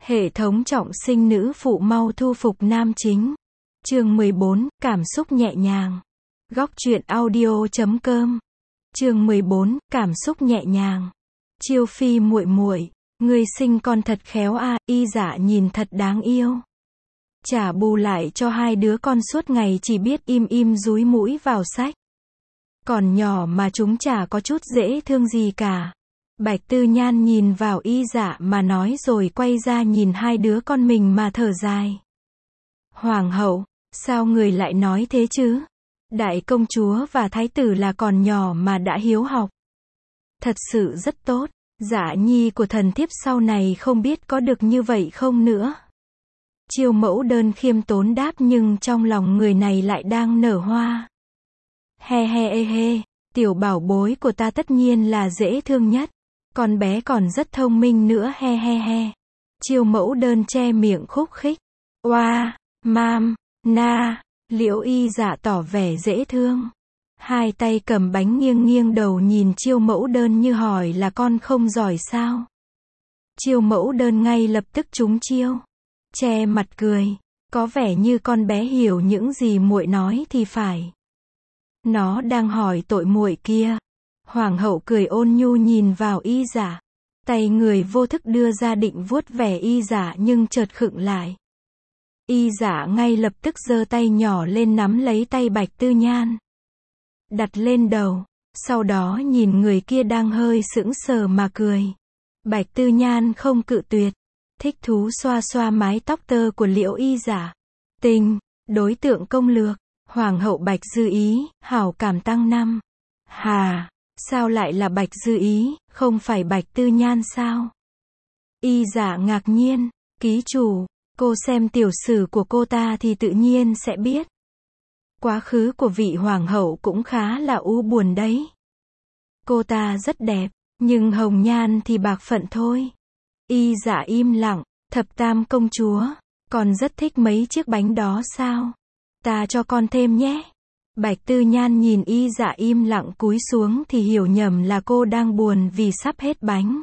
Hệ thống trọng sinh nữ phụ mau thu phục nam chính. Chương 14, cảm xúc nhẹ nhàng. Góc truyện audio.com. Chương 14, cảm xúc nhẹ nhàng. Chiêu Phi muội muội, ngươi sinh con thật khéo a, y dạ nhìn thật đáng yêu. Trả bù lại cho hai đứa con suốt ngày chỉ biết im im dúi mũi vào sách. Còn nhỏ mà chúng chả có chút dễ thương gì cả. Bạch Tư Nhan nhìn vào y dạ mà nói rồi quay ra nhìn hai đứa con mình mà thở dài. Hoàng hậu, sao người lại nói thế chứ? Đại công chúa và thái tử là còn nhỏ mà đã hiếu học. Thật sự rất tốt, dạ nhi của thần thiếp sau này không biết có được như vậy không nữa. Chiêu Mẫu Đơn khiêm tốn đáp nhưng trong lòng người này lại đang nở hoa. He he he he, tiểu bảo bối của ta tất nhiên là dễ thương nhất. Con bé còn rất thông minh nữa he he he. Chiêu Mẫu Đơn che miệng khúc khích. Oa, mam, na, Liễu y dạ tỏ vẻ dễ thương. Hai tay cầm bánh nghiêng nghiêng đầu nhìn Chiêu Mẫu Đơn như hỏi là con không giỏi sao. Chiêu Mẫu Đơn ngay lập tức trúng chiêu. Che mặt cười. Có vẻ như con bé hiểu những gì muội nói thì phải. Nó đang hỏi tội muội kia. Hoàng hậu cười ôn nhu nhìn vào y dạ. Tay người vô thức đưa ra định vuốt vẻ y dạ nhưng chợt khựng lại. Y dạ ngay lập tức giơ tay nhỏ lên nắm lấy tay Bạch Tư Nhan. Đặt lên đầu. Sau đó nhìn người kia đang hơi sững sờ mà cười. Bạch Tư Nhan không cự tuyệt. Thích thú xoa xoa mái tóc tơ của Liễu y dạ. Tình, đối tượng công lược. Hoàng hậu Bạch Dư Ý, hảo cảm tăng 5. Hà, sao lại là Bạch Dư Ý, không phải Bạch Tư Nhan sao? Y dạ ngạc nhiên, ký chủ, cô xem tiểu sử của cô ta thì tự nhiên sẽ biết. Quá khứ của vị hoàng hậu cũng khá là u buồn đấy. Cô ta rất đẹp, nhưng hồng nhan thì bạc phận thôi. Y dạ im lặng, thập tam công chúa, con rất thích mấy chiếc bánh đó sao? Ta cho con thêm nhé. Bạch Tư Nhan nhìn y dạ im lặng cúi xuống thì hiểu nhầm là cô đang buồn vì sắp hết bánh.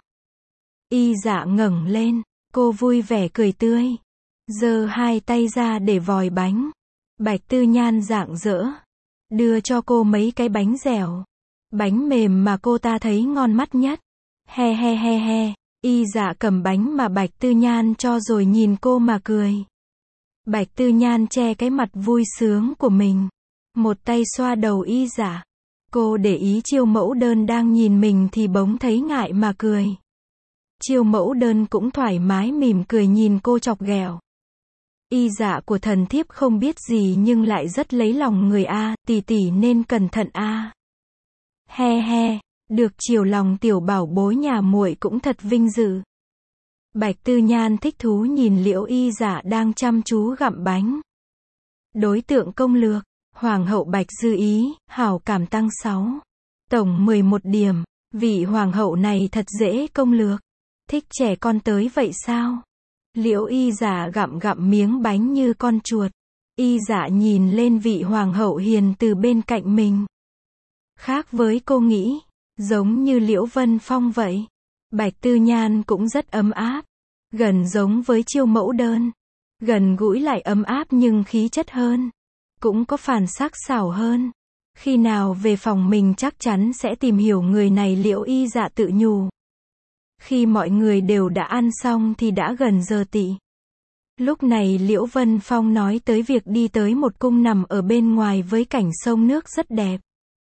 Y dạ ngẩng lên, cô vui vẻ cười tươi. Giơ hai tay ra để vòi bánh. Bạch Tư Nhan rạng rỡ. Đưa cho cô mấy cái bánh dẻo. Bánh mềm mà cô ta thấy ngon mắt nhất. He he he he. Y dạ cầm bánh mà Bạch Tư Nhan cho rồi nhìn cô mà cười. Bạch Tư Nhan che cái mặt vui sướng của mình. Một tay xoa đầu y dạ. Cô để ý Chiêu Mẫu Đơn đang nhìn mình thì bỗng thấy ngại mà cười. Chiêu Mẫu Đơn cũng thoải mái mỉm cười nhìn cô chọc ghẹo. Y dạ của thần thiếp không biết gì nhưng lại rất lấy lòng người a, tỷ tỷ nên cẩn thận a. He he, được chiều lòng tiểu bảo bối nhà muội cũng thật vinh dự. Bạch Tư Nhan thích thú nhìn Liễu y dạ đang chăm chú gặm bánh. Đối tượng công lược, Hoàng hậu Bạch Dư Ý, hảo cảm tăng 6. Tổng 11 điểm, vị hoàng hậu này thật dễ công lược. Thích trẻ con tới vậy sao? Liễu y dạ gặm gặm miếng bánh như con chuột. Y dạ nhìn lên vị hoàng hậu hiền từ bên cạnh mình. Khác với cô nghĩ, giống như Liễu Vân Phong vậy. Bạch Tư Nhan cũng rất ấm áp. Gần giống với Chiêu Mẫu Đơn. Gần gũi lại ấm áp nhưng khí chất hơn. Cũng có phản sắc sảo hơn. Khi nào về phòng mình chắc chắn sẽ tìm hiểu người này, Liễu y dạ tự nhủ. Khi mọi người đều đã ăn xong thì đã gần giờ tị. Lúc này Liễu Vân Phong nói tới việc đi tới một cung nằm ở bên ngoài với cảnh sông nước rất đẹp.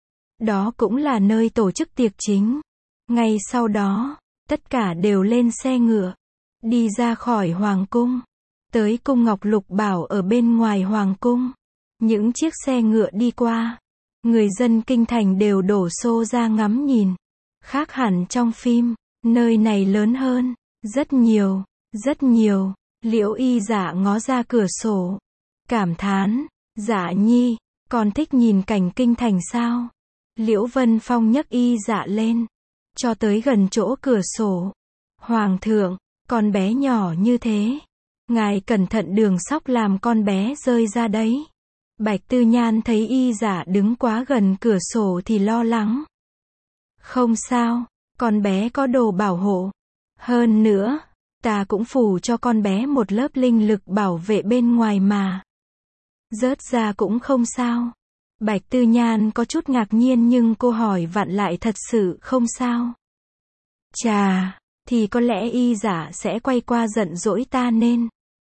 Đó cũng là nơi tổ chức tiệc chính. Ngay sau đó, tất cả đều lên xe ngựa. Đi ra khỏi hoàng cung. Tới cung Ngọc Lục Bảo ở bên ngoài hoàng cung. Những chiếc xe ngựa đi qua. Người dân kinh thành đều đổ xô ra ngắm nhìn. Khác hẳn trong phim. Nơi này lớn hơn. Rất nhiều. Rất nhiều. Liễu y dạ ngó ra cửa sổ. Cảm thán. Dạ nhi, con thích nhìn cảnh kinh thành sao? Liễu Vân Phong nhấc y dạ lên. Cho tới gần chỗ cửa sổ. Hoàng thượng, con bé nhỏ như thế. Ngài cẩn thận đường sóc làm con bé rơi ra đấy. Bạch Tư Nhan thấy y dạ đứng quá gần cửa sổ thì lo lắng. Không sao, con bé có đồ bảo hộ. Hơn nữa, Ta cũng phủ cho con bé một lớp linh lực bảo vệ bên ngoài mà. Rớt ra cũng không sao. Bạch Tư Nhan có chút ngạc nhiên nhưng cô hỏi vặn lại thật sự không sao. Chà, thì có lẽ y giả sẽ quay qua giận dỗi ta nên.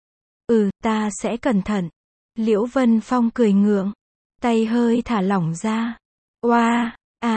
Ta sẽ cẩn thận. Liễu Vân Phong cười ngượng. Tay hơi thả lỏng ra. Oa,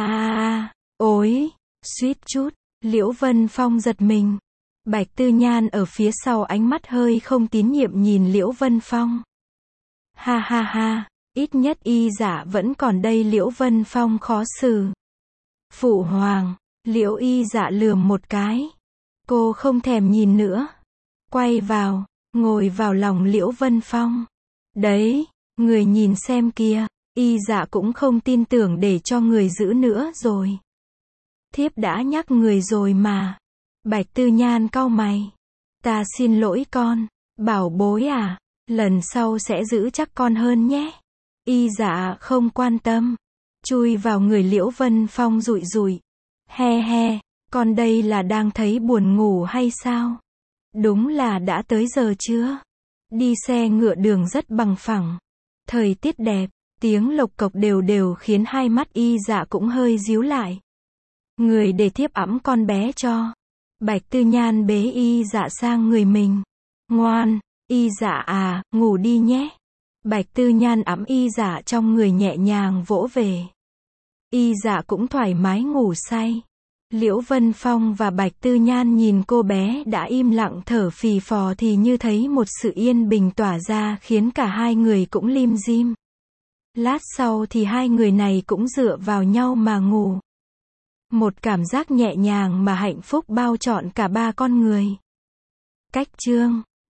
ối, suýt chút. Liễu Vân Phong giật mình. Bạch Tư Nhan ở phía sau ánh mắt hơi không tín nhiệm nhìn Liễu Vân Phong. Ha ha ha, ít nhất y giả vẫn còn đây. Liễu Vân Phong khó xử. Phụ hoàng, Liễu y dạ lườm một cái. Cô không thèm nhìn nữa. Quay vào, ngồi vào lòng Liễu Vân Phong. Đấy, người nhìn xem kìa, y dạ cũng không tin tưởng để cho người giữ nữa rồi. Thiếp đã nhắc người rồi mà. Bạch Tư Nhan cau mày. Ta xin lỗi con, bảo bối à, lần sau sẽ giữ chắc con hơn nhé. Y dạ không quan tâm. Chui vào người Liễu Vân Phong rụi rụi. He he, con đây là đang thấy buồn ngủ hay sao? Đúng là đã tới giờ chưa? Đi xe ngựa đường rất bằng phẳng. Thời tiết đẹp, tiếng lộc cộc đều đều khiến hai mắt y dạ cũng hơi díu lại. Người để thiếp ẵm con bé cho. Bạch Tư Nhan bế y dạ sang người mình. Ngoan, y dạ à, ngủ đi nhé. Bạch Tư Nhan ẵm y dạ trong người nhẹ nhàng vỗ về. Y dạ cũng thoải mái ngủ say. Liễu Vân Phong và Bạch Tư Nhan nhìn cô bé đã im lặng thở phì phò thì như thấy một sự yên bình tỏa ra khiến cả hai người cũng lim dim. Lát sau thì hai người này cũng dựa vào nhau mà ngủ. Một cảm giác nhẹ nhàng mà hạnh phúc bao trọn cả ba con người. Cách chương